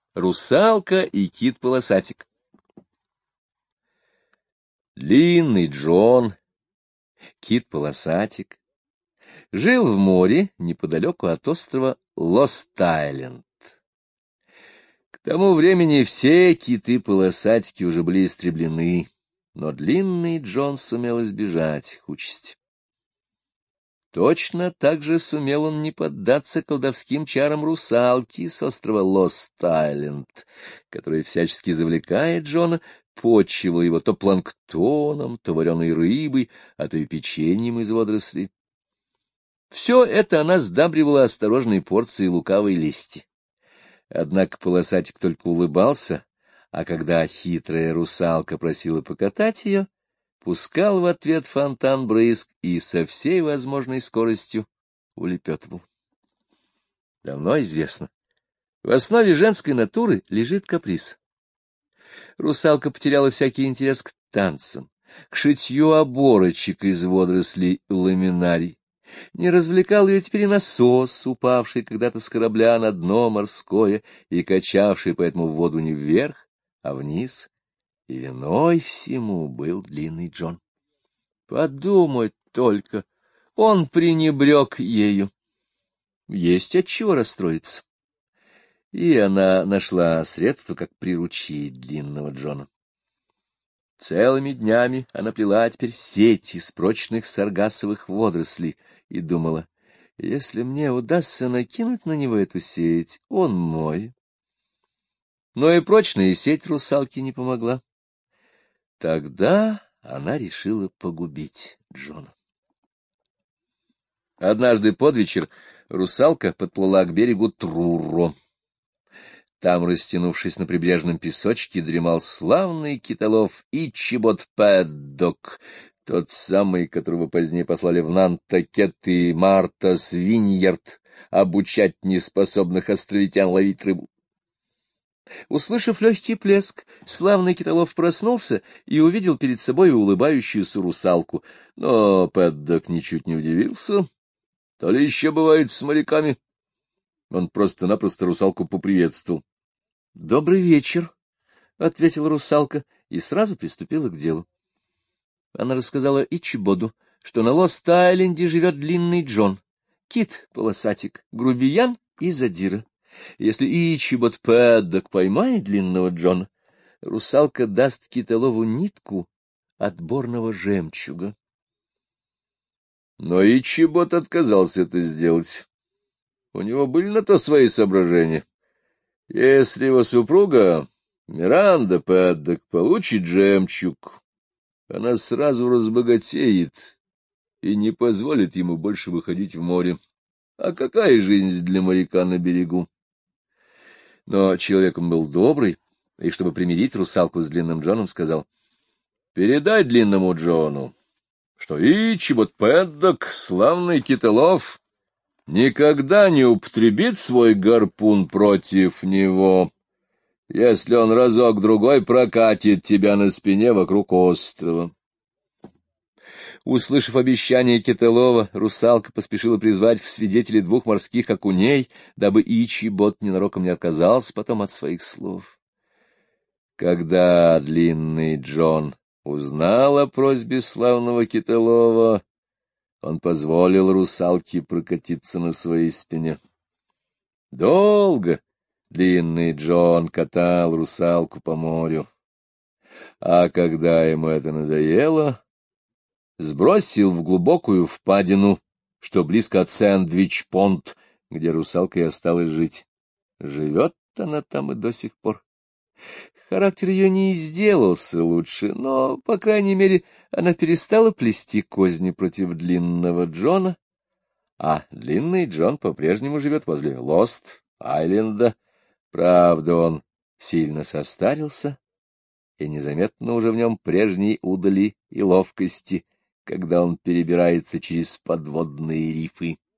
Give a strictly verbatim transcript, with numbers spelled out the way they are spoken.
Русалка и кит-полосатик. Длинный Джон, кит-полосатик, жил в море неподалеку от острова Лост-Айленд. К тому времени все киты-полосатики уже были истреблены, но длинный Джон сумел избежать их участи. Точно так же сумел он не поддаться колдовским чарам русалки с острова Лост-Айленд, который всячески завлекает Джона, почивал его то планктоном, то вареной рыбой, а то и печеньем из водорослей. Все это она сдабривала осторожной порцией лукавой лести. Однако полосатик только улыбался, а когда хитрая русалка просила покатать ее, пускал в ответ фонтан брызг и со всей возможной скоростью улепетывал. Давно известно, в основе женской натуры лежит каприз. Русалка потеряла всякий интерес к танцам, к шитью оборочек из водорослей ламинарий. Не развлекал ее теперь и насос, упавший когда-то с корабля на дно морское и качавший поэтому воду не вверх, а вниз. И виной всему был длинный Джон. Подумать только, он пренебрег ею. Есть от чего расстроиться. И она нашла средство, как приручить длинного Джона. Целыми днями она плела теперь сеть из прочных саргассовых водорослей и думала, если мне удастся накинуть на него эту сеть, он мой. Но и прочная сеть русалки не помогла. Тогда она решила погубить Джона. Однажды под вечер русалка подплыла к берегу Трурро. Там, растянувшись на прибрежном песочке, дремал славный китолов Ичибот Пэддок, тот самый, которого позднее послали в Нантакет и Марта Свиньярд обучать неспособных островитян ловить рыбу. Услышав легкий плеск, славный китолов проснулся и увидел перед собой улыбающуюся русалку. Но Пэддок ничуть не удивился. То ли еще бывает с моряками. Он просто-напросто русалку поприветствовал. — Добрый вечер, — ответила русалка и сразу приступила к делу. Она рассказала Ичибоду, что на Лост-Айленде живет длинный Джон, кит-полосатик, грубиян и задира. Если Ичибот Пэддок поймает длинного Джона, русалка даст китолову нитку отборного жемчуга. Но Ичибот отказался это сделать. У него были на то свои соображения. Если его супруга, Миранда Пэддок, получит жемчуг, она сразу разбогатеет и не позволит ему больше выходить в море. А какая жизнь для моряка на берегу? Но человек он был добрый, и, чтобы примирить русалку с длинным Джоном, сказал, — передай длинному Джону, что Ичибот Пэддок, славный китолов, никогда не употребит свой гарпун против него, если он разок-другой прокатит тебя на спине вокруг острова. Услышав обещание китолова, русалка поспешила призвать в свидетели двух морских окуней, дабы Ичибот ненароком не отказался потом от своих слов. Когда длинный Джон узнал о просьбе славного китолова, он позволил русалке прокатиться на своей спине. Долго длинный Джон катал русалку по морю, а когда ему это надоело, сбросил в глубокую впадину, что близко от Сэндвич-Понт, где русалка и осталась жить. Живет она там и до сих пор. Характер ее не сделался лучше, но, по крайней мере, она перестала плести козни против длинного Джона, а длинный Джон по-прежнему живет возле Лост-Айленда. Правда, он сильно состарился, и незаметно уже в нем прежней удали и ловкости, когда он перебирается через подводные рифы.